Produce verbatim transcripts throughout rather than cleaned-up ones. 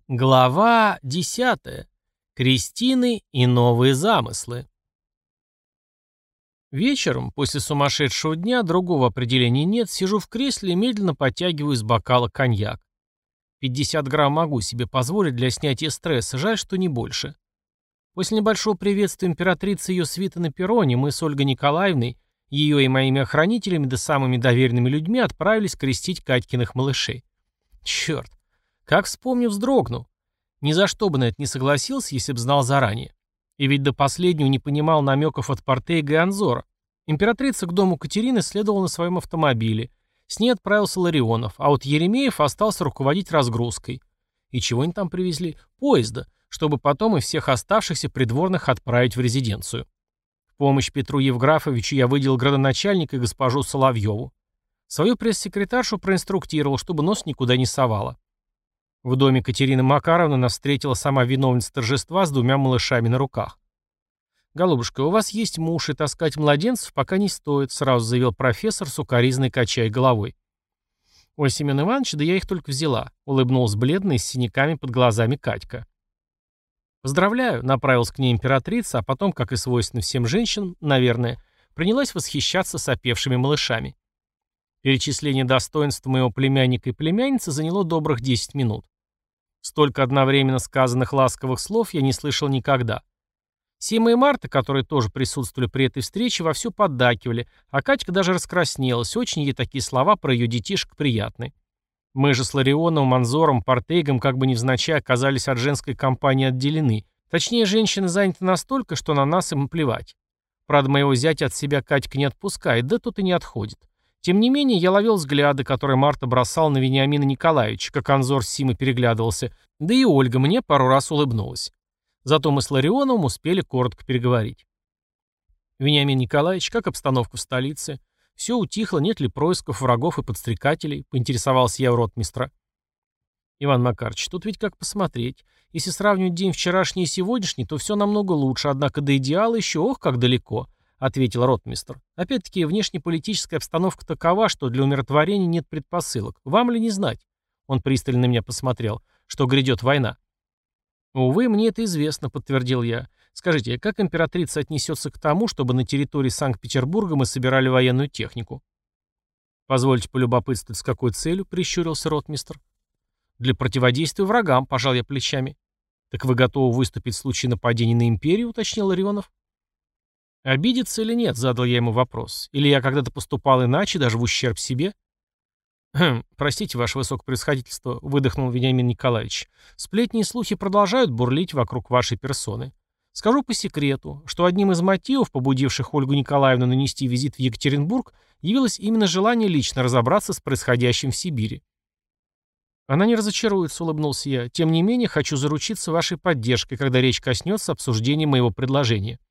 Глава десятая. Крестины и новые замыслы. Вечером, после сумасшедшего дня, другого определения нет, сижу в кресле и медленно подтягиваю из бокала коньяк. пятьдесят грамм могу себе позволить для снятия стресса, жаль, что не больше. После небольшого приветствия императрицы и ее свиты на перроне мы с Ольгой Николаевной, ее и моими охранителями да самыми доверенными людьми отправились крестить Катькиных малышей. Черт, как вспомню, вздрогну. Ни за что бы на это не согласился, если б знал заранее. И ведь до последнего не понимал намеков от Портейга и Анзора. Императрица к дому Катерины следовала на своем автомобиле. С ней отправился Ларионов, а вот Еремеев остался руководить разгрузкой. И чего они там привезли? Поезда, чтобы потом и всех оставшихся придворных отправить в резиденцию. В помощь Петру Евграфовичу я выделил градоначальника и госпожу Соловьеву. Свою пресс-секретаршу проинструктировал, чтобы нос никуда не совала. В доме Катерины Макаровны нас встретила сама виновница торжества с двумя малышами на руках. «Голубушка, у вас есть муж, и таскать младенцев пока не стоит», сразу заявил профессор, сукоризной качая головой. «Ой, Семен Иванович, да я их только взяла», улыбнулась бледная с синяками под глазами Катька. «Поздравляю», направилась к ней императрица, а потом, как и свойственно всем женщинам, наверное, принялась восхищаться сопевшими малышами. Перечисление достоинств моего племянника и племянницы заняло добрых десять минут. Столько одновременно сказанных ласковых слов я не слышал никогда. Сима и Марта, которые тоже присутствовали при этой встрече, вовсю поддакивали, а Катька даже раскраснелась, очень ей такие слова про ее детишек приятны. Мы же с Ларионовым, Анзором, Портейгом как бы невзначай оказались от женской компании отделены. Точнее, женщины заняты настолько, что на нас им плевать. Правда, моего зятя от себя Катька не отпускает, да тут и не отходит. Тем не менее, я ловил взгляды, которые Марта бросала на Вениамина Николаевича, как Анзор с Симой переглядывался, да и Ольга мне пару раз улыбнулась. Зато мы с Ларионовым успели коротко переговорить. «Вениамин Николаевич, как обстановка в столице? Все утихло, нет ли происков врагов и подстрекателей?» — поинтересовался я у ротмистра. «Иван Макарович, тут ведь как посмотреть. Если сравнивать день вчерашний и сегодняшний, то все намного лучше, однако до идеала еще ох как далеко», — ответил ротмистр. «Опять-таки, внешнеполитическая обстановка такова, что для умиротворения нет предпосылок. Вам ли не знать?» Он пристально на меня посмотрел, что грядет война. «Увы, мне это известно», — подтвердил я. «Скажите, как императрица отнесется к тому, чтобы на территории Санкт-Петербурга мы собирали военную технику?» «Позвольте полюбопытствовать, с какой целью?» — прищурился ротмистр. «Для противодействия врагам», — пожал я плечами. «Так вы готовы выступить в случае нападения на империю?» — уточнил Ларионов. «Обидеться или нет?» — задал я ему вопрос. «Или я когда-то поступал иначе, даже в ущерб себе?» «Хм, простите, ваше высокопревосходительство», — выдохнул Вениамин Николаевич. «Сплетни и слухи продолжают бурлить вокруг вашей персоны. Скажу по секрету, что одним из мотивов, побудивших Ольгу Николаевну нанести визит в Екатеринбург, явилось именно желание лично разобраться с происходящим в Сибири». «Она не разочаруется», — улыбнулся я. «Тем не менее, хочу заручиться вашей поддержкой, когда речь коснется обсуждения моего предложения».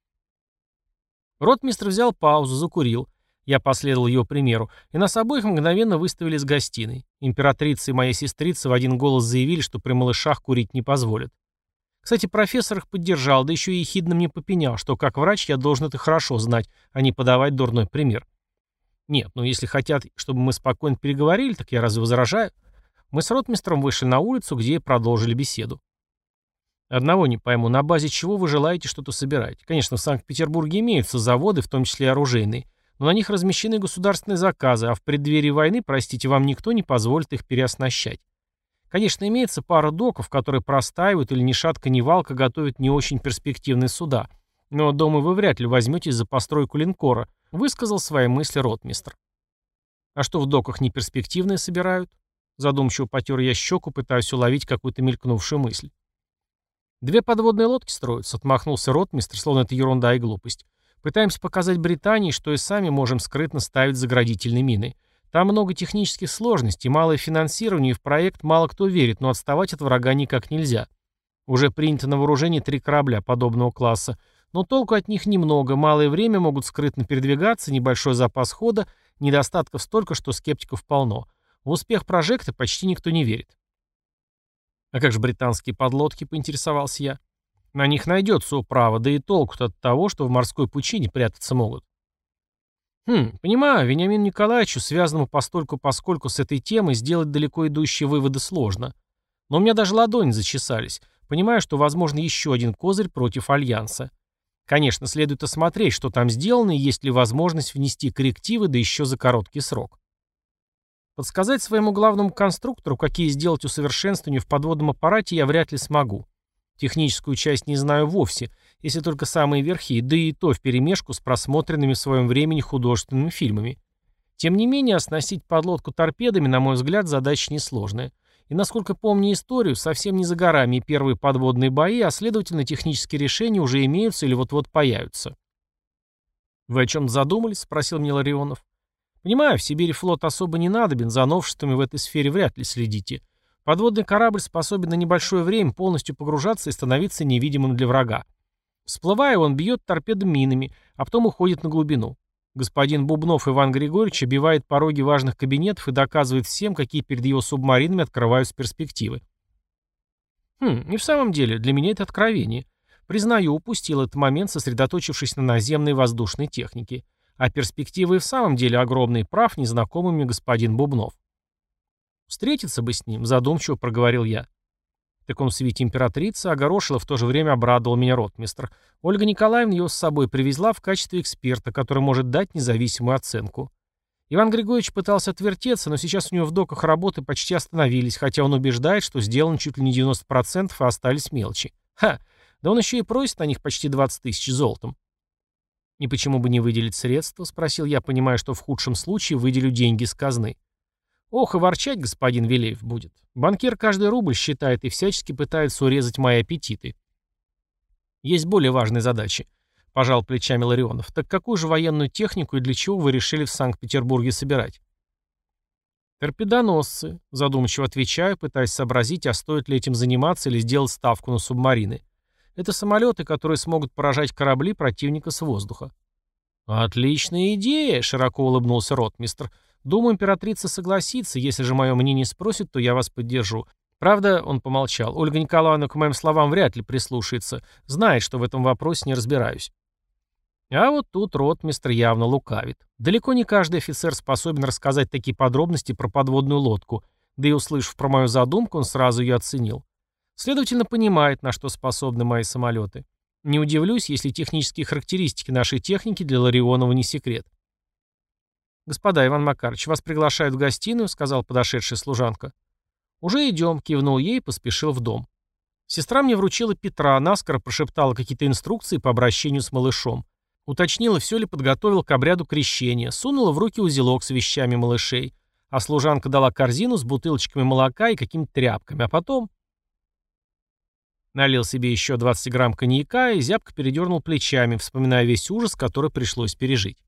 Ротмистр взял паузу, закурил. Я последовал его примеру, и нас обоих мгновенно выставили из гостиной. Императрица и моя сестрица в один голос заявили, что при малышах курить не позволят. Кстати, профессор их поддержал, да еще и ехидно мне попенял, что как врач я должен это хорошо знать, а не подавать дурной пример. Нет, ну если хотят, чтобы мы спокойно переговорили, так я разве возражаю? Мы с ротмистром вышли на улицу, где и продолжили беседу. «Одного не пойму, на базе чего вы желаете что-то собирать? Конечно, в Санкт-Петербурге имеются заводы, в том числе и оружейные, но на них размещены государственные заказы, а в преддверии войны, простите, вам никто не позволит их переоснащать. Конечно, имеется пара доков, которые простаивают или ни шатка, ни валка готовят не очень перспективные суда, но, думаю, вы вряд ли возьметесь за постройку линкора», высказал свои мысли ротмистр. «А что в доках неперспективные собирают?» Задумчиво потер я щеку, пытаясь уловить какую-то мелькнувшую мысль. «Две подводные лодки строятся», — отмахнулся ротмистр, словно это ерунда и глупость. «Пытаемся показать Британии, что и сами можем скрытно ставить заградительные мины. Там много технических сложностей, малое финансирование, и в проект мало кто верит, но отставать от врага никак нельзя. Уже принято на вооружение три корабля подобного класса, но толку от них немного, малое время могут скрытно передвигаться, небольшой запас хода, недостатков столько, что скептиков полно. В успех прожекта почти никто не верит». «А как же британские подлодки?» — поинтересовался я. «На них найдется управа, да и толку-то от того, что в морской пучине прятаться могут». «Хм, понимаю, Вениамину Николаевичу, связанному постольку-поскольку с этой темой, сделать далеко идущие выводы сложно. Но у меня даже ладони зачесались, понимая, что возможно еще один козырь против Альянса. Конечно, следует осмотреть, что там сделано, и есть ли возможность внести коррективы, да еще за короткий срок. Подсказать своему главному конструктору, какие сделать усовершенствования в подводном аппарате, я вряд ли смогу. Техническую часть не знаю вовсе, если только самые верхи, да и то вперемешку с просмотренными в своем времени художественными фильмами. Тем не менее, оснастить подлодку торпедами, на мой взгляд, задача несложная. И, насколько помню историю, совсем не за горами и первые подводные бои, а, следовательно, технические решения уже имеются или вот-вот появятся. «Вы о чем задумались?» — спросил мне Ларионов. «Понимаю, в Сибири флот особо не надобен, за новшествами в этой сфере вряд ли следите. Подводный корабль способен на небольшое время полностью погружаться и становиться невидимым для врага. Всплывая, он бьет торпедами минами, а потом уходит на глубину. Господин Бубнов Иван Григорьевич обивает пороги важных кабинетов и доказывает всем, какие перед его субмаринами открываются перспективы». Хм, и в самом деле, для меня это откровение. Признаю, упустил этот момент, сосредоточившись на наземной воздушной технике. А перспективы и в самом деле огромный, прав незнакомый мне господин Бубнов. «Встретиться бы с ним», — задумчиво проговорил я. Так он в свете императрицы, огорошила, в то же время обрадовал меня ротмистр. Ольга Николаевна его с собой привезла в качестве эксперта, который может дать независимую оценку. Иван Григорьевич пытался отвертеться, но сейчас у него в доках работы почти остановились, хотя он убеждает, что сделано чуть ли не девяносто процентов, а остались мелочи. Ха! Да он еще и просит на них почти двадцать тысяч золотом. «И почему бы не выделить средства?» — спросил я, понимая, что в худшем случае выделю деньги из казны. «Ох, и ворчать господин Велеев будет. Банкир каждый рубль считает и всячески пытается урезать мои аппетиты». «Есть более важные задачи», — пожал плечами Ларионов. «Так какую же военную технику и для чего вы решили в Санкт-Петербурге собирать?» «Торпедоносцы», — задумчиво отвечаю, пытаясь сообразить, а стоит ли этим заниматься или сделать ставку на субмарины. «Это самолеты, которые смогут поражать корабли противника с воздуха». «Отличная идея», — широко улыбнулся ротмистр. «Думаю, императрица согласится. Если же мое мнение спросит, то я вас поддержу. Правда, — он помолчал, — Ольга Николаевна к моим словам вряд ли прислушается. Знает, что в этом вопросе не разбираюсь». А вот тут ротмистр явно лукавит. Далеко не каждый офицер способен рассказать такие подробности про подводную лодку, да и, услышав про мою задумку, он сразу ее оценил. Следовательно, понимает, на что способны мои самолеты. Не удивлюсь, если технические характеристики нашей техники для Ларионова не секрет. «Господа, Иван Макарович, вас приглашают в гостиную», — сказал подошедшая служанка. «Уже идем», — кивнул ей и поспешил в дом. Сестра мне вручила Петра, наскоро прошептала какие-то инструкции по обращению с малышом. Уточнила, все ли подготовил к обряду крещения, сунула в руки узелок с вещами малышей, а служанка дала корзину с бутылочками молока и какими-то тряпками, а потом... Налил себе еще двадцать грамм коньяка и зябко передернул плечами, вспоминая весь ужас, который пришлось пережить.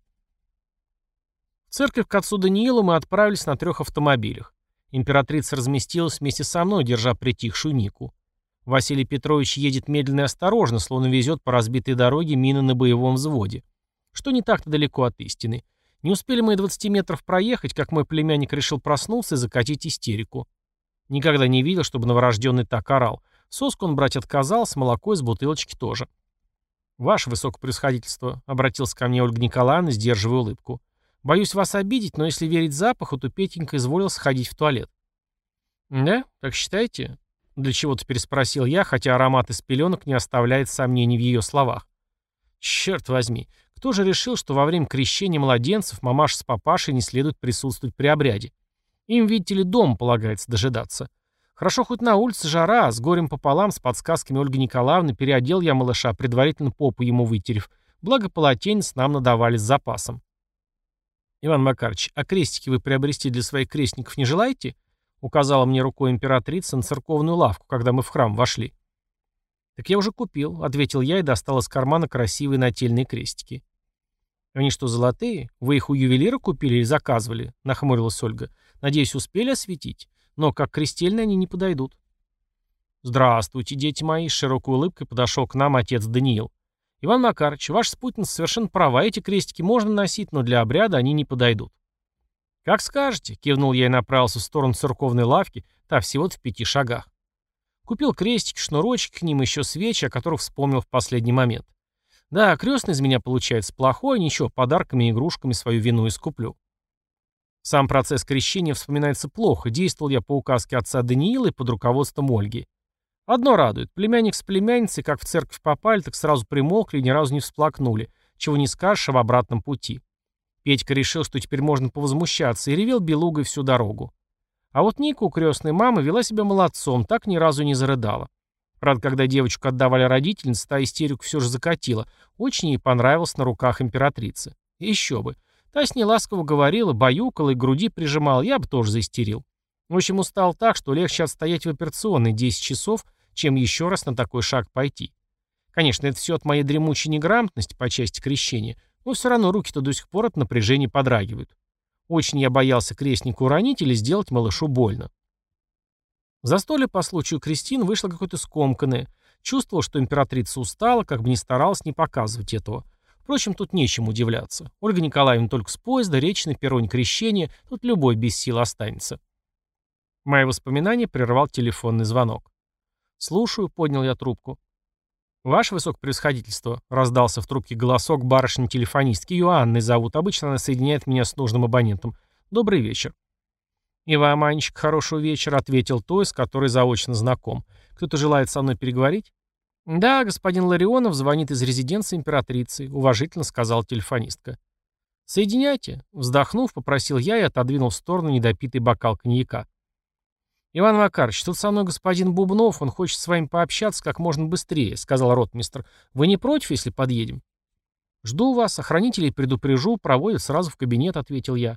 В церковь к отцу Даниилу мы отправились на трех автомобилях. Императрица разместилась вместе со мной, держа притихшую Нику. Василий Петрович едет медленно и осторожно, словно везет по разбитой дороге мины на боевом взводе. Что не так-то далеко от истины. Не успели мы и двадцати метров проехать, как мой племянник решил проснуться и закатить истерику. Никогда не видел, чтобы новорожденный так орал. Соску он брать отказался, молоко из бутылочки тоже. «Ваше высокопревосходительство», — обратился ко мне Ольга Николаевна, сдерживая улыбку. «Боюсь вас обидеть, но если верить запаху, то Петенька изволил сходить в туалет». «Да? Так считаете?» — для чего-то переспросил я, хотя аромат из пеленок не оставляет сомнений в ее словах. «Черт возьми, кто же решил, что во время крещения младенцев мамаша с папашей не следует присутствовать при обряде? Им, видите ли, дома полагается дожидаться. Хорошо, хоть на улице жара, а с горем пополам, с подсказками Ольги Николаевны, переодел я малыша, предварительно попу ему вытерев. Благо полотенец нам надавали с запасом». «Иван Макарович, а крестики вы приобрести для своих крестников не желаете?» — указала мне рукой императрица на церковную лавку, когда мы в храм вошли. «Так я уже купил», — ответил я и достал из кармана красивые нательные крестики. «Они что, золотые? Вы их у ювелира купили или заказывали?» — нахмурилась Ольга. «Надеюсь, успели осветить? Но как крестельные они не подойдут». «Здравствуйте, дети мои!» — с широкой улыбкой подошел к нам отец Даниил. «Иван Макарович, ваша спутница совершенно права. Эти крестики можно носить, но для обряда они не подойдут». «Как скажете», — кивнул я и направился в сторону церковной лавки, та всего-то в пяти шагах. Купил крестики, шнурочки, к ним еще свечи, о которых вспомнил в последний момент. Да, крестный из меня получается плохой, ничего, подарками и игрушками свою вину искуплю. Сам процесс крещения вспоминается плохо, действовал я по указке отца Даниила и под руководством Ольги. Одно радует, племянник с племянницей, как в церковь попали, так сразу примолкли и ни разу не всплакнули, чего не скажешь об обратном пути. Петька решил, что теперь можно повозмущаться, и ревел белугой всю дорогу. А вот Ника у крестной мамы вела себя молодцом, так ни разу не зарыдала. Правда, когда девочку отдавали родительнице, та истерику все же закатила. Очень ей понравилось на руках императрицы. И еще бы. Та с ней ласково говорила, баюкала и к груди прижимала, я бы тоже заистерил. В общем, устал так, что легче отстоять в операционной десять часов, чем еще раз на такой шаг пойти. Конечно, это все от моей дремучей неграмотности по части крещения, но все равно руки-то до сих пор от напряжения подрагивают. Очень я боялся крестника уронить или сделать малышу больно. Застолье по случаю крестин вышло какое-то скомканное. Чувствовал, что императрица устала, как бы ни старалась не показывать этого. Впрочем, тут нечем удивляться. Ольга Николаевна только с поезда, речь на перроне крещения, тут любой без сил останется. Мои воспоминания прервал телефонный звонок. «Слушаю», — поднял я трубку. «Ваше высокопревосходительство», — раздался в трубке голосок барышни-телефонистки. «Ее Анной зовут. Обычно она соединяет меня с нужным абонентом. Добрый вечер». «И вам, Анечка, хорошего вечера», — ответил той, с которой заочно знаком. «Кто-то желает со мной переговорить?» «Да, господин Ларионов звонит из резиденции императрицы», — уважительно сказала телефонистка. «Соединяйте», — вздохнув, попросил я и отодвинул в сторону недопитый бокал коньяка. «Иван Макарович, тут со мной господин Бубнов, он хочет с вами пообщаться как можно быстрее», — сказал ротмистр. «Вы не против, если подъедем?» «Жду вас, охранителей предупрежу, проводят сразу в кабинет», — ответил я.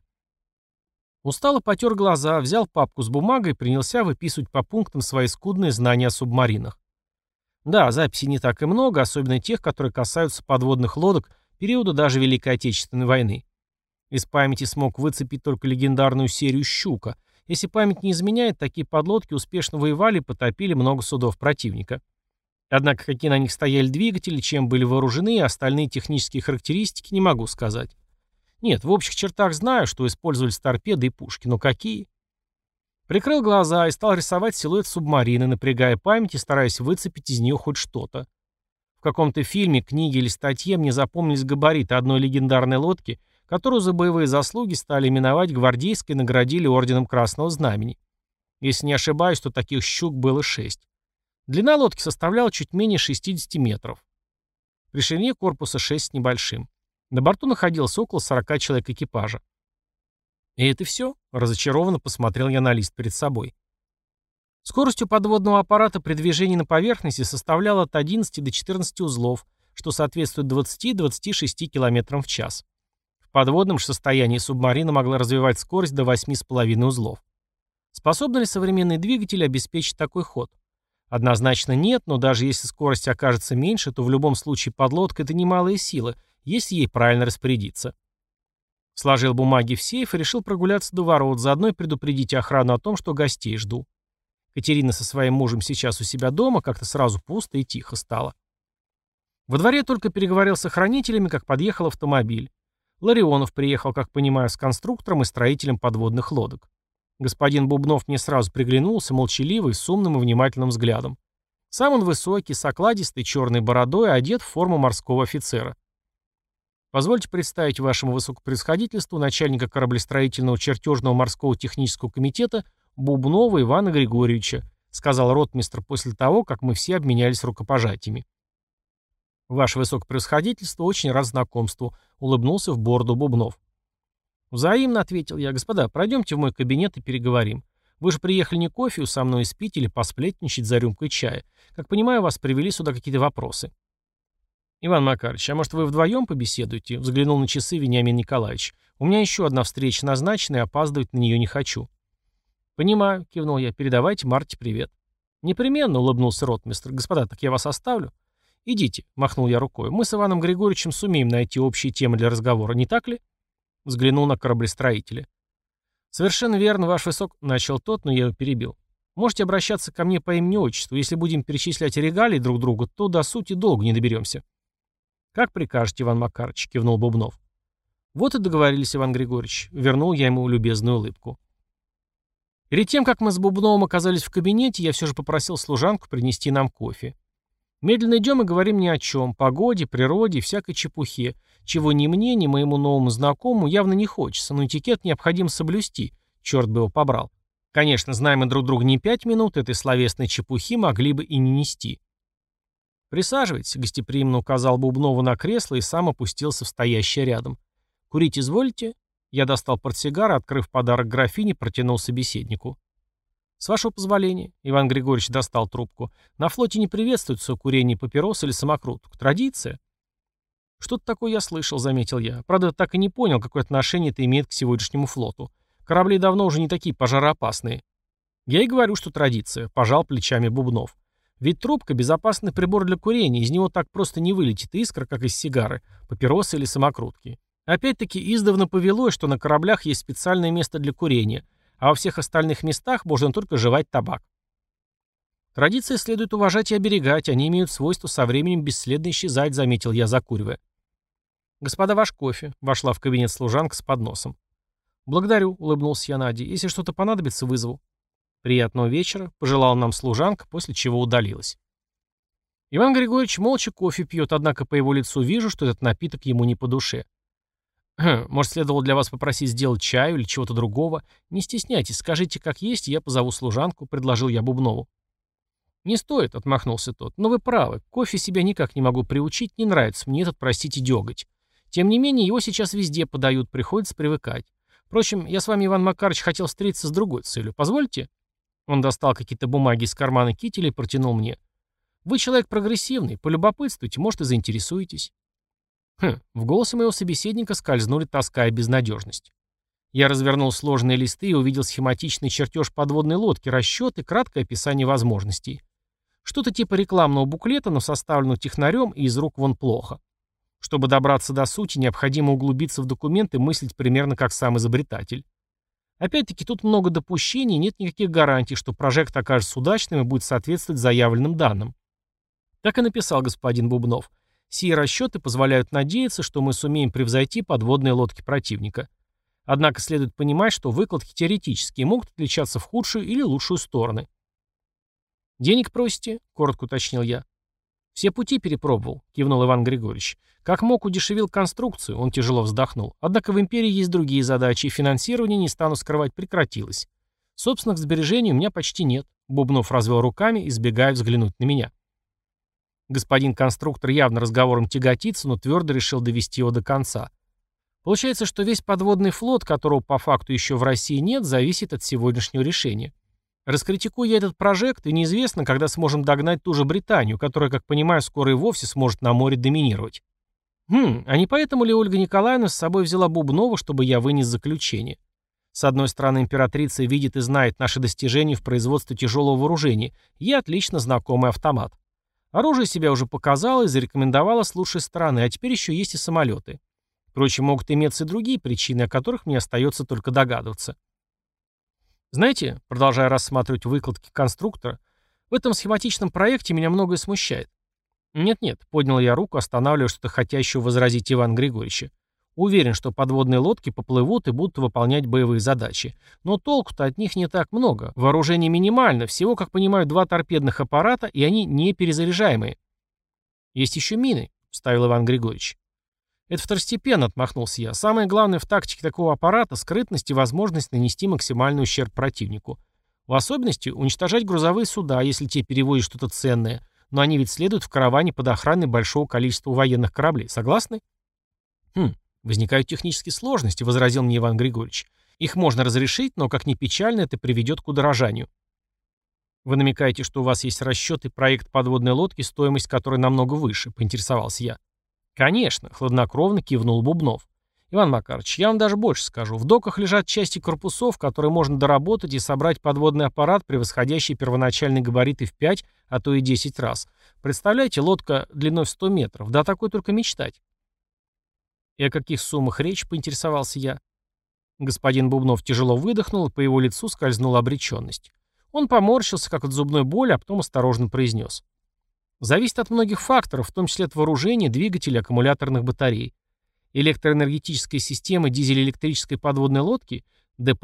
Устало потер глаза, взял папку с бумагой и принялся выписывать по пунктам свои скудные знания о субмаринах. Да, записей не так и много, особенно тех, которые касаются подводных лодок периода даже Великой Отечественной войны. Из памяти смог выцепить только легендарную серию «Щука». Если память не изменяет, такие подлодки успешно воевали и потопили много судов противника. Однако какие на них стояли двигатели, чем были вооружены и остальные технические характеристики, не могу сказать. Нет, в общих чертах знаю, что использовались торпеды и пушки, но какие? Прикрыл глаза и стал рисовать силуэт субмарины, напрягая память и стараясь выцепить из нее хоть что-то. В каком-то фильме, книге или статье мне запомнились габариты одной легендарной лодки, которую за боевые заслуги стали именовать гвардейской и наградили орденом Красного Знамени. Если не ошибаюсь, то таких щук было шесть. Длина лодки составляла чуть менее шестьдесят метров. При ширине корпуса шесть с небольшим. На борту находилось около сорока человек экипажа. И это все? Разочарованно посмотрел я на лист перед собой. Скорость у подводного аппарата при движении на поверхности составляла от одиннадцати до четырнадцати узлов, что соответствует двадцати-двадцати шести километрам в час. В подводном же состоянии субмарина могла развивать скорость до восьми с половиной узлов. Способны ли современные двигатели обеспечить такой ход? Однозначно нет, но даже если скорость окажется меньше, то в любом случае подлодка — это немалая сила, если ей правильно распорядиться. Сложил бумаги в сейф и решил прогуляться до ворот, заодно и предупредить охрану о том, что гостей жду. Катерина со своим мужем сейчас у себя дома, как-то сразу пусто и тихо стало. Во дворе только переговорил с охранителями, как подъехал автомобиль. Ларионов приехал, как понимаю, с конструктором и строителем подводных лодок. Господин Бубнов мне сразу приглянулся, молчаливый, с умным и внимательным взглядом. Сам он высокий, с окладистой черной бородой, одет в форму морского офицера. Позвольте представить вашему высокопревосходительству начальника кораблестроительного чертежного морского технического комитета Бубнова Ивана Григорьевича, сказал ротмистр после того, как мы все обменялись рукопожатиями. Ваше высокопревосходительство, очень рад знакомству, улыбнулся в бороду Бубнов. Взаимно, ответил я. Господа, пройдемте в мой кабинет и переговорим. Вы же приехали не кофе со мной испить или посплетничать за рюмкой чая. Как понимаю, вас привели сюда какие-то вопросы. Иван Макарович, а может вы вдвоем побеседуете? Взглянул на часы Вениамин Николаевич. У меня еще одна встреча назначена, и опаздывать на нее не хочу. Понимаю, кивнул я. Передавайте Марте привет. Непременно, улыбнулся ротмистр. Господа, так я вас оставлю? Идите, махнул я рукой. Мы с Иваном Григорьевичем сумеем найти общие темы для разговора, не так ли? Взглянул на кораблестроителя. «Совершенно верно, ваш высок...» — начал тот, но я его перебил. «Можете обращаться ко мне по имени-отчеству. Если будем перечислять регалии друг другу, то до сути долго не доберемся». «Как прикажете, Иван Макарович», — кивнул Бубнов. «Вот и договорились, Иван Григорьевич». Вернул я ему любезную улыбку. Перед тем, как мы с Бубновым оказались в кабинете, я все же попросил служанку принести нам кофе. Медленно идем и говорим ни о чем, погоде, природе, всякой чепухе, чего ни мне, ни моему новому знакомому явно не хочется, но этикет необходимо соблюсти, черт бы его побрал. Конечно, знаем мы друг друга не пять минут, этой словесной чепухи могли бы и не нести. «Присаживайтесь», — гостеприимно указал Бубнову на кресло и сам опустился в стоящее рядом. «Курить изволите?» Я достал портсигар, открыв подарок графине, протянул собеседнику. «С вашего позволения», — Иван Григорьевич достал трубку. «На флоте не приветствуется курение папирос или самокруток. Традиция». «Что-то такое я слышал», — заметил я. «Правда, так и не понял, какое отношение это имеет к сегодняшнему флоту. Корабли давно уже не такие пожароопасные». «Я и говорю, что традиция», — пожал плечами Бубнов. «Ведь трубка — безопасный прибор для курения, из него так просто не вылетит искра, как из сигары, папиросы или самокрутки. Опять-таки, издавна повелось, что на кораблях есть специальное место для курения, а во всех остальных местах можно только жевать табак. Традиции следует уважать и оберегать, они имеют свойство со временем бесследно исчезать», — заметил я, закуривая. «Господа, ваш кофе», — вошла в кабинет служанка с подносом. «Благодарю», — улыбнулся я Наде. «Если что-то понадобится, вызову». «Приятного вечера», — пожелала нам служанка, после чего удалилась. Иван Григорьевич молча кофе пьет, однако по его лицу вижу, что этот напиток ему не по душе. «Хм, может, следовало для вас попросить сделать чаю или чего-то другого? Не стесняйтесь, скажите, как есть, и я позову служанку», — предложил я Бубнову. «Не стоит», — отмахнулся тот. «Но вы правы, кофе себя никак не могу приучить, не нравится мне этот, простите, деготь. Тем не менее, его сейчас везде подают, приходится привыкать. Впрочем, я с вами, Иван Макарович, хотел встретиться с другой целью. Позвольте?» Он достал какие-то бумаги из кармана кителя и протянул мне. «Вы человек прогрессивный, полюбопытствуйте, может, и заинтересуетесь». Хм, в голосе моего собеседника скользнули тоска и безнадежность. Я развернул сложные листы и увидел схематичный чертеж подводной лодки, расчет и краткое описание возможностей. Что-то типа рекламного буклета, но составленного технарем и из рук вон плохо. Чтобы добраться до сути, необходимо углубиться в документ и мыслить примерно как сам изобретатель. Опять-таки тут много допущений, нет никаких гарантий, что прожект окажется удачным и будет соответствовать заявленным данным. Так и написал господин Бубнов. Сие расчеты позволяют надеяться, что мы сумеем превзойти подводные лодки противника. Однако следует понимать, что выкладки теоретические могут отличаться в худшую или лучшую стороны. «Денег просите?» — коротко уточнил я. «Все пути перепробовал», — кивнул Иван Григорьевич. «Как мог, удешевил конструкцию», — он тяжело вздохнул. «Однако в империи есть другие задачи, и финансирование, не стану скрывать, прекратилось. Собственных сбережений у меня почти нет», — Бубнов развел руками, избегая взглянуть на меня. Господин конструктор явно разговором тяготится, но твердо решил довести его до конца. Получается, что весь подводный флот, которого по факту еще в России нет, зависит от сегодняшнего решения. Раскритикую я этот прожект, и неизвестно, когда сможем догнать ту же Британию, которая, как понимаю, скоро и вовсе сможет на море доминировать. Хм, а не поэтому ли Ольга Николаевна с собой взяла Бубнова, чтобы я вынес заключение? С одной стороны, императрица видит и знает наши достижения в производстве тяжелого вооружения, и отлично знакомый автомат. Оружие себя уже показало и зарекомендовало с лучшей стороны, а теперь еще есть и самолеты. Впрочем, могут иметься и другие причины, о которых мне остается только догадываться. Знаете, продолжая рассматривать выкладки конструктора, в этом схематичном проекте меня многое смущает. Нет-нет, поднял я руку, останавливая что-то хотящего возразить Иван Григорьевича. Уверен, что подводные лодки поплывут и будут выполнять боевые задачи. Но толку-то от них не так много. Вооружение минимально, всего, как понимаю, два торпедных аппарата, и они не перезаряжаемые. Есть еще мины, вставил Иван Григорьевич. Это второстепенно, отмахнулся я. Самое главное в тактике такого аппарата — скрытность и возможность нанести максимальный ущерб противнику. В особенности уничтожать грузовые суда, если те перевозят что-то ценное, но они ведь следуют в караване под охраной большого количества военных кораблей. Согласны? Хм, возникают технические сложности, возразил мне Иван Григорьевич. Их можно разрешить, но, как ни печально, это приведет к удорожанию. Вы намекаете, что у вас есть расчет и проект подводной лодки, стоимость которой намного выше, поинтересовался я. «Конечно», — хладнокровно кивнул Бубнов. «Иван Макарович, я вам даже больше скажу. В доках лежат части корпусов, которые можно доработать и собрать подводный аппарат, превосходящий первоначальные габариты в пять, а то и десять раз. Представляете, лодка длиной в сто метров. Да такой только мечтать». «И о каких суммах речь?» — поинтересовался я. Господин Бубнов тяжело выдохнул, и по его лицу скользнула обреченность. Он поморщился, как от зубной боли, а потом осторожно произнес. Зависит от многих факторов, в том числе от вооружения, двигателей, аккумуляторных батарей. Электроэнергетическая система дизель-электрической подводной лодки, ДПЛ,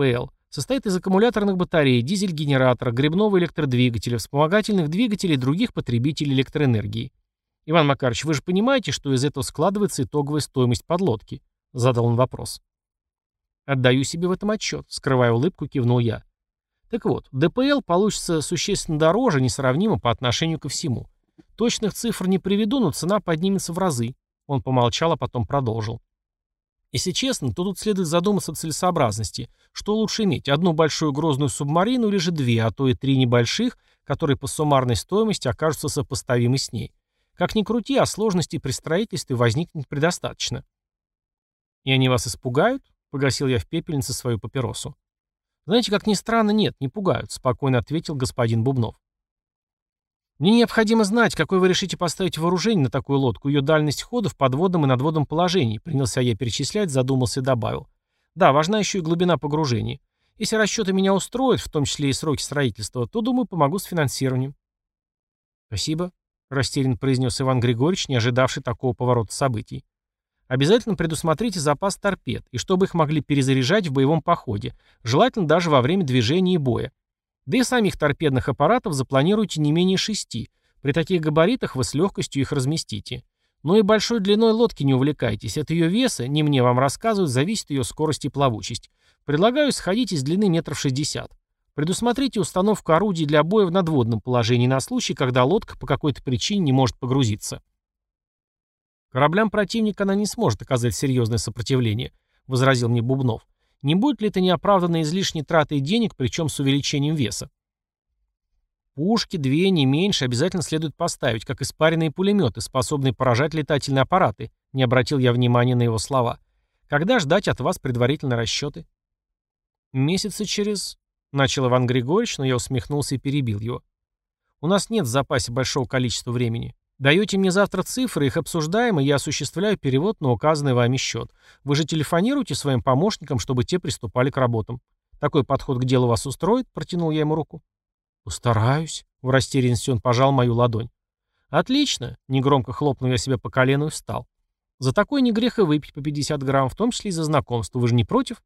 Состоит из аккумуляторных батарей, дизель-генератора, гребного электродвигателя, вспомогательных двигателей и других потребителей электроэнергии. Иван Макарович, вы же понимаете, что из этого складывается итоговая стоимость подлодки? Задал он вопрос. Отдаю себе в этом отчет, скрывая улыбку, кивнул я. Так вот, ДПЛ получится существенно дороже, несравнимо по отношению ко всему. Точных цифр не приведу, но цена поднимется в разы. Он помолчал, а потом продолжил. Если честно, то тут следует задуматься о целесообразности. Что лучше иметь, одну большую грозную субмарину или же две, а то и три небольших, которые по суммарной стоимости окажутся сопоставимы с ней. Как ни крути, а сложностей при строительстве возникнет предостаточно. «И они вас испугают?» — погасил я в пепельнице свою папиросу. «Знаете, как ни странно, нет, не пугают», — спокойно ответил господин Бубнов. «Мне необходимо знать, какой вы решите поставить вооружение на такую лодку, ее дальность хода в подводном и надводном положении», — принялся я перечислять, задумался и добавил. «Да, важна еще и глубина погружения. Если расчеты меня устроят, в том числе и сроки строительства, то, думаю, помогу с финансированием». «Спасибо», — растерянно произнес Иван Григорьевич, не ожидавший такого поворота событий. «Обязательно предусмотрите запас торпед, и чтобы их могли перезаряжать в боевом походе, желательно даже во время движения и боя. Да и самих торпедных аппаратов запланируйте не менее шести. При таких габаритах вы с легкостью их разместите. Но и большой длиной лодки не увлекайтесь. От ее веса, не мне вам рассказывают, зависит ее скорость и плавучесть. Предлагаю сходить из длины метров шестьдесят. Предусмотрите установку орудий для боя в надводном положении на случай, когда лодка по какой-то причине не может погрузиться. Кораблям противника она не сможет оказать серьезное сопротивление, возразил мне Бубнов. Не будет ли это неоправданной излишней тратой денег, причем с увеличением веса? Пушки, две, не меньше, обязательно следует поставить, как испаренные пулеметы, способные поражать летательные аппараты, не обратил я внимания на его слова. Когда ждать от вас предварительные расчеты? Месяца через... Начал Иван Григорьевич, но я усмехнулся и перебил его. У нас нет в запасе большого количества времени. Даете мне завтра цифры, их обсуждаем, и я осуществляю перевод на указанный вами счет. Вы же телефонируете своим помощникам, чтобы те приступали к работам. Такой подход к делу вас устроит?» — протянул я ему руку. «Постараюсь», — в растерянности он пожал мою ладонь. «Отлично», — негромко хлопнул я себя по колену и встал. «За такой не грех и выпить по пятьдесят грамм, в том числе и за знакомство. Вы же не против?»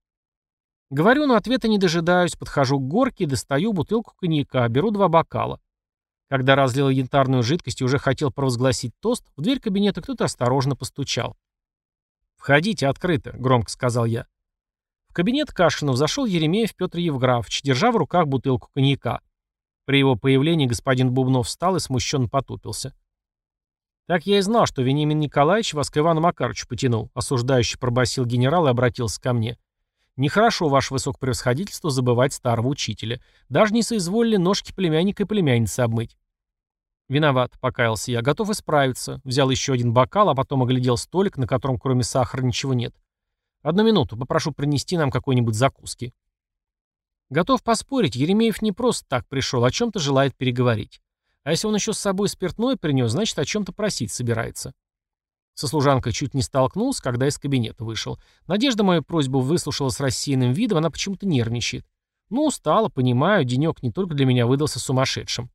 Говорю, но ответа не дожидаюсь, подхожу к горке и достаю бутылку коньяка, беру два бокала. Когда разлил янтарную жидкость и уже хотел провозгласить тост, в дверь кабинета кто-то осторожно постучал. «Входите, открыто», — громко сказал я. В кабинет Кашинов зашел Еремеев Петр Евграфович, держа в руках бутылку коньяка. При его появлении господин Бубнов встал и смущенно потупился. «Так я и знал, что Вениамин Николаевич вас к Ивану Макаровичу потянул», — осуждающий пробасил генерал и обратился ко мне. «Нехорошо, ваше высокопревосходительство, забывать старого учителя. Даже не соизволили ножки племянника и племянницы обмыть». «Виноват», — покаялся я, — «готов исправиться». Взял еще один бокал, а потом оглядел столик, на котором кроме сахара ничего нет. «Одну минуту, попрошу принести нам какой-нибудь закуски». Готов поспорить, Еремеев не просто так пришел, о чем-то желает переговорить. А если он еще с собой спиртное принес, значит, о чем-то просить собирается. Со служанкой чуть не столкнулся, когда из кабинета вышел. Надежда мою просьбу выслушала с рассеянным видом, она почему-то нервничает. Ну, устала, понимаю, денек не только для меня выдался сумасшедшим.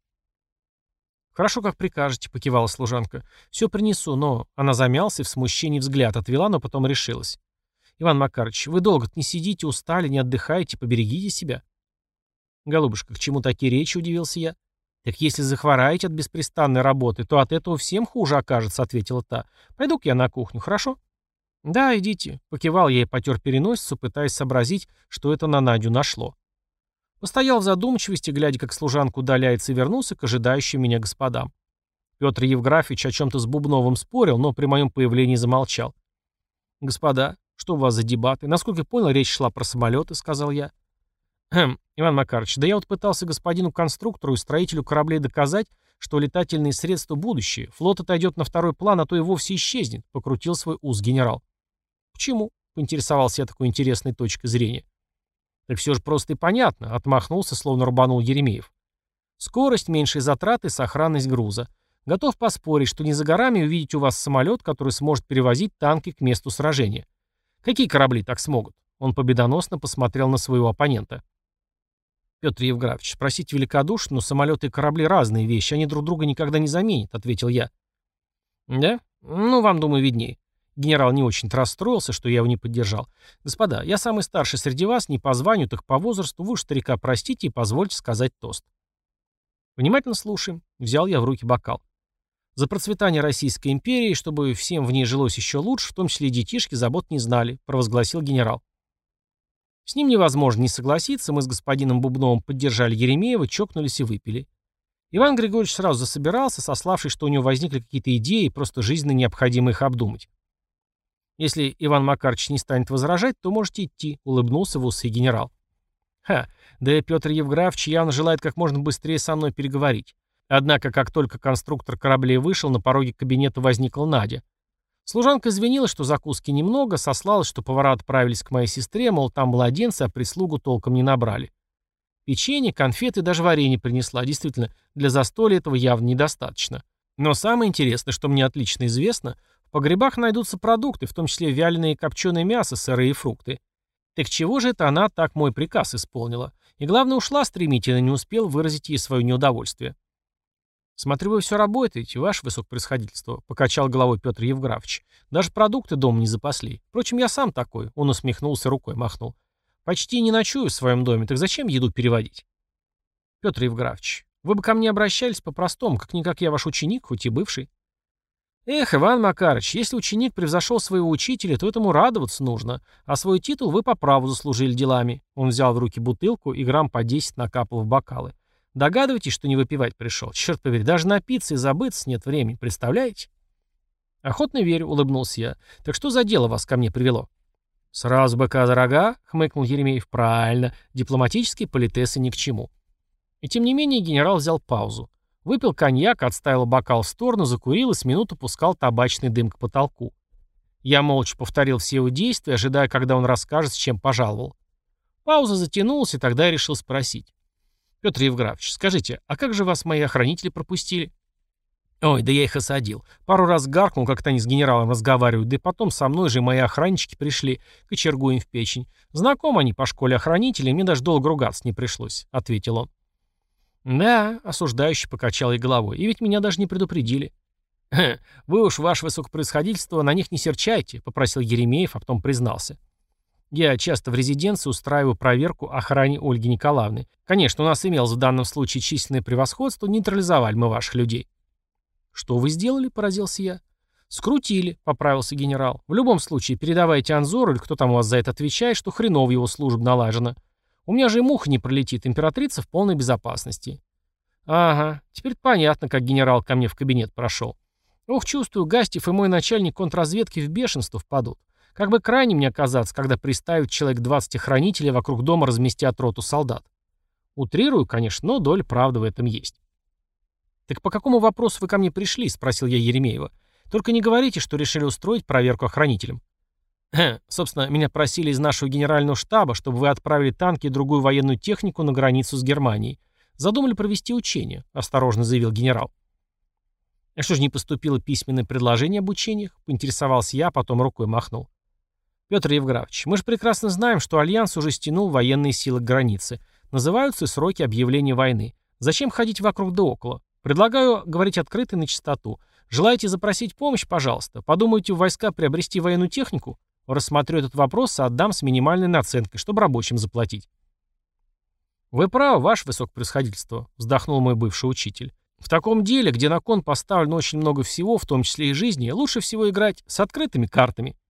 «Хорошо, как прикажете», — покивала служанка. «Все принесу, но...» Она замялась и в смущении взгляд отвела, но потом решилась. «Иван Макарович, вы долго-то не сидите, устали, не отдыхаете, поберегите себя». «Голубушка, к чему такие речи?» — удивился я. «Так если захвораете от беспрестанной работы, то от этого всем хуже окажется», — ответила та. «Пойду-ка я на кухню, хорошо?» «Да, идите», — покивал я и потер переносицу, пытаясь сообразить, что это на Надю нашло. Постоял в задумчивости, глядя, как служанка удаляется, и вернулся к ожидающим меня господам. Петр Евграфович о чем-то с Бубновым спорил, но при моем появлении замолчал. «Господа, что у вас за дебаты? Насколько я понял, речь шла про самолеты», — сказал я. «Хм, Иван Макарович, да я вот пытался господину конструктору и строителю кораблей доказать, что летательные средства — будущее. Флот отойдет на второй план, а то и вовсе исчезнет», — покрутил свой ус генерал. «Почему?» — поинтересовался я такой интересной точкой зрения. «Так все же просто и понятно», — отмахнулся, словно рубанул Еремеев. «Скорость, меньшие затраты, сохранность груза. Готов поспорить, что не за горами увидеть у вас самолет, который сможет перевозить танки к месту сражения. Какие корабли так смогут?» Он победоносно посмотрел на своего оппонента. «Петр Евграфович, спросите великодушно, но самолеты и корабли — разные вещи, они друг друга никогда не заменят», — ответил я. «Да? Ну, вам, думаю, виднее». Генерал не очень-то расстроился, что я его не поддержал. «Господа, я самый старший среди вас, не по званию, так по возрасту. Вы уж старика простите и позвольте сказать тост». «Внимательно слушаем», — взял я в руки бокал. «За процветание Российской империи, чтобы всем в ней жилось еще лучше, в том числе и детишки, забот не знали», — провозгласил генерал. С ним невозможно не согласиться, мы с господином Бубновым поддержали Еремеева, чокнулись и выпили. Иван Григорьевич сразу засобирался, сославшись, что у него возникли какие-то идеи, и просто жизненно необходимо их обдумать. «Если Иван Макарович не станет возражать, то можете идти», — улыбнулся в усы генерал. «Ха, да и Петр Евграфович явно желает как можно быстрее со мной переговорить. Однако, как только конструктор кораблей вышел, на пороге кабинета возникла Надя. Служанка извинилась, что закуски немного, сослалась, что повара отправились к моей сестре, мол, там младенцы, а прислугу толком не набрали. Печенье, конфеты, даже варенье принесла. Действительно, для застолья этого явно недостаточно. Но самое интересное, что мне отлично известно, в погребах найдутся продукты, в том числе вяленое и копченое мясо, сырые фрукты. Так чего же это она так мой приказ исполнила? И главное, ушла стремительно, не успел выразить ей свое неудовольствие. «Смотрю, вы все работаете, ваше высокопревосходительство», — покачал головой Петр Евграфович. «Даже продукты дома не запасли. Впрочем, я сам такой», — он усмехнулся, рукой махнул. «Почти не ночую в своем доме, так зачем еду переводить?» «Петр Евграфович, вы бы ко мне обращались по-простому, как-никак я ваш ученик, хоть и бывший». «Эх, Иван Макарович, если ученик превзошел своего учителя, то этому радоваться нужно, а свой титул вы по праву заслужили делами». Он взял в руки бутылку и грамм по десять накапал в бокалы. «Догадываетесь, что не выпивать пришел? Черт побери, даже напиться и забыться нет времени, представляете?» «Охотно верю», — улыбнулся я. «Так что за дело вас ко мне привело?» «Сразу быка за рога», — хмыкнул Еремеев. «Правильно, дипломатические политесы ни к чему». И тем не менее генерал взял паузу. Выпил коньяк, отставил бокал в сторону, закурил и с минуту пускал табачный дым к потолку. Я молча повторил все его действия, ожидая, когда он расскажет, с чем пожаловал. Пауза затянулась, и тогда я решил спросить. «Петр Евграфович, скажите, а как же вас мои охранители пропустили?» «Ой, да я их осадил. Пару раз гаркнул, как они с генералом разговаривают, да и потом со мной же мои охраннички пришли, кочергу им в печень. Знакомы они по школе охранителей, мне даже долго ругаться не пришлось», — ответил он. «Да», — осуждающе покачал я головой, — «и ведь меня даже не предупредили». «Хе, вы уж, ваше высокопревосходительство, на них не серчайте», — попросил Еремеев, а потом признался. «Я часто в резиденции устраиваю проверку охране Ольги Николаевны. Конечно, у нас имелось в данном случае численное превосходство, нейтрализовали мы ваших людей». «Что вы сделали?» — поразился я. «Скрутили», — поправился генерал. «В любом случае, передавайте Анзору, или кто там у вас за это отвечает, что хреново его служба налажена. У меня же и муха не пролетит, императрица в полной безопасности». «Ага, теперь понятно, как генерал ко мне в кабинет прошел. Ох, чувствую, Гастев и мой начальник контрразведки в бешенство впадут. Как бы крайним не оказаться, когда приставят человек двадцать охранителей, вокруг дома разместят роту солдат. Утрирую, конечно, но доля правды в этом есть». «Так по какому вопросу вы ко мне пришли?» — спросил я Еремеева. «Только не говорите, что решили устроить проверку охранителям». «Хм, собственно, меня просили из нашего генерального штаба, чтобы вы отправили танки и другую военную технику на границу с Германией. Задумали провести учения», — осторожно заявил генерал. «А что же не поступило письменное предложение об учениях?» — поинтересовался я, а потом рукой махнул. «Петр Евграфович, мы же прекрасно знаем, что Альянс уже стянул военные силы к границе. Называются сроки объявления войны. Зачем ходить вокруг да около? Предлагаю говорить открыто и начистоту. Желаете запросить помощь, пожалуйста. Подумаете в войска приобрести военную технику? Рассмотрю этот вопрос и отдам с минимальной наценкой, чтобы рабочим заплатить». «Вы правы, ваше высокопревосходительство», — вздохнул мой бывший учитель. «В таком деле, где на кон поставлено очень много всего, в том числе и жизни, лучше всего играть с открытыми картами».